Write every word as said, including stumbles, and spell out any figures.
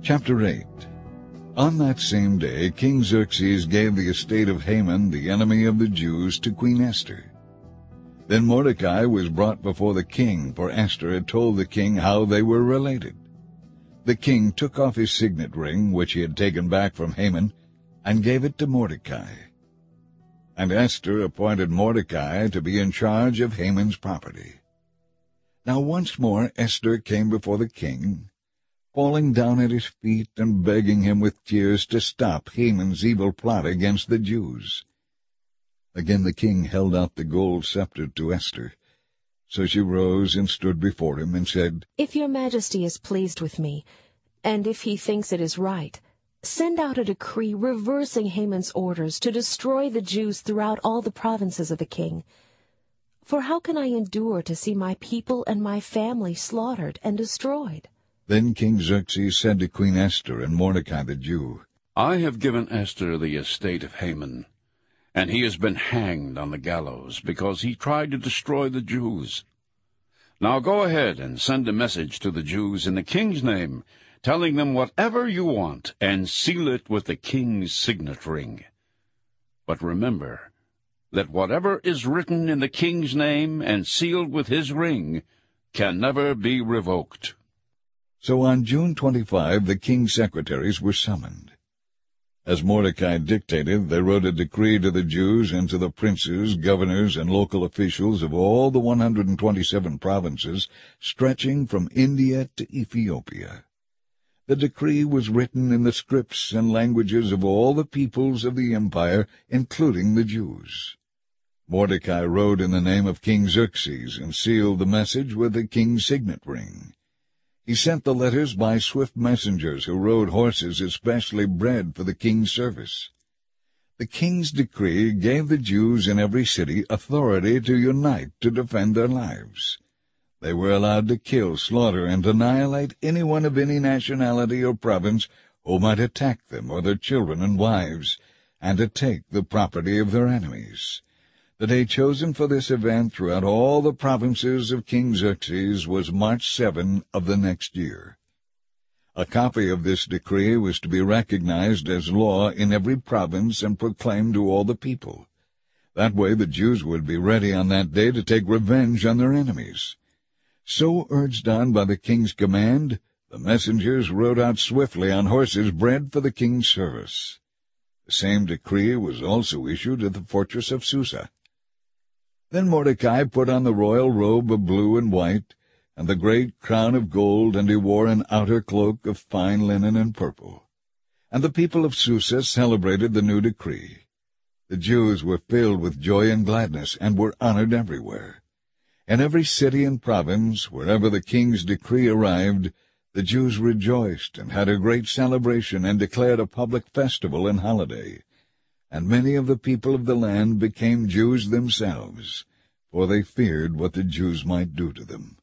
Chapter eight. On that same day King Xerxes gave the estate of Haman, the enemy of the Jews, to Queen Esther. Then Mordecai was brought before the king, for Esther had told the king how they were related. The king took off his signet ring, which he had taken back from Haman, and gave it to Mordecai. And Esther appointed Mordecai to be in charge of Haman's property. Now once more Esther came before the king, falling down at his feet and begging him with tears to stop Haman's evil plot against the Jews. Again the king held out the gold scepter to Esther. So she rose and stood before him and said, "If your majesty is pleased with me, and if he thinks it is right, send out a decree reversing Haman's orders to destroy the Jews throughout all the provinces of the king. For how can I endure to see my people and my family slaughtered and destroyed?" Then King Xerxes said to Queen Esther and Mordecai the Jew, "I have given Esther the estate of Haman, and he has been hanged on the gallows because he tried to destroy the Jews. Now go ahead and send a message to the Jews in the king's name, telling them whatever you want, and seal it with the king's signet ring. But remember that whatever is written in the king's name and sealed with his ring can never be revoked." So on June twenty-fifth the king's secretaries were summoned. As Mordecai dictated, they wrote a decree to the Jews and to the princes, governors, and local officials of all the one hundred twenty-seven provinces stretching from India to Ethiopia. The decree was written in the scripts and languages of all the peoples of the empire, including the Jews. Mordecai wrote in the name of King Xerxes and sealed the message with the king's signet ring. He sent the letters by swift messengers who rode horses especially bred for the king's service. The king's decree gave the Jews in every city authority to unite to defend their lives. They were allowed to kill, slaughter, and annihilate anyone of any nationality or province who might attack them or their children and wives, and to take the property of their enemies. The day chosen for this event throughout all the provinces of King Xerxes was March seventh of the next year. A copy of this decree was to be recognized as law in every province and proclaimed to all the people. That way the Jews would be ready on that day to take revenge on their enemies. So urged on by the king's command, the messengers rode out swiftly on horses bred for the king's service. The same decree was also issued at the fortress of Susa. Then Mordecai put on the royal robe of blue and white, and the great crown of gold, and he wore an outer cloak of fine linen and purple. And the people of Susa celebrated the new decree. The Jews were filled with joy and gladness, and were honored everywhere. In every city and province, wherever the king's decree arrived, the Jews rejoiced and had a great celebration and declared a public festival and holiday. And many of the people of the land became Jews themselves, for they feared what the Jews might do to them.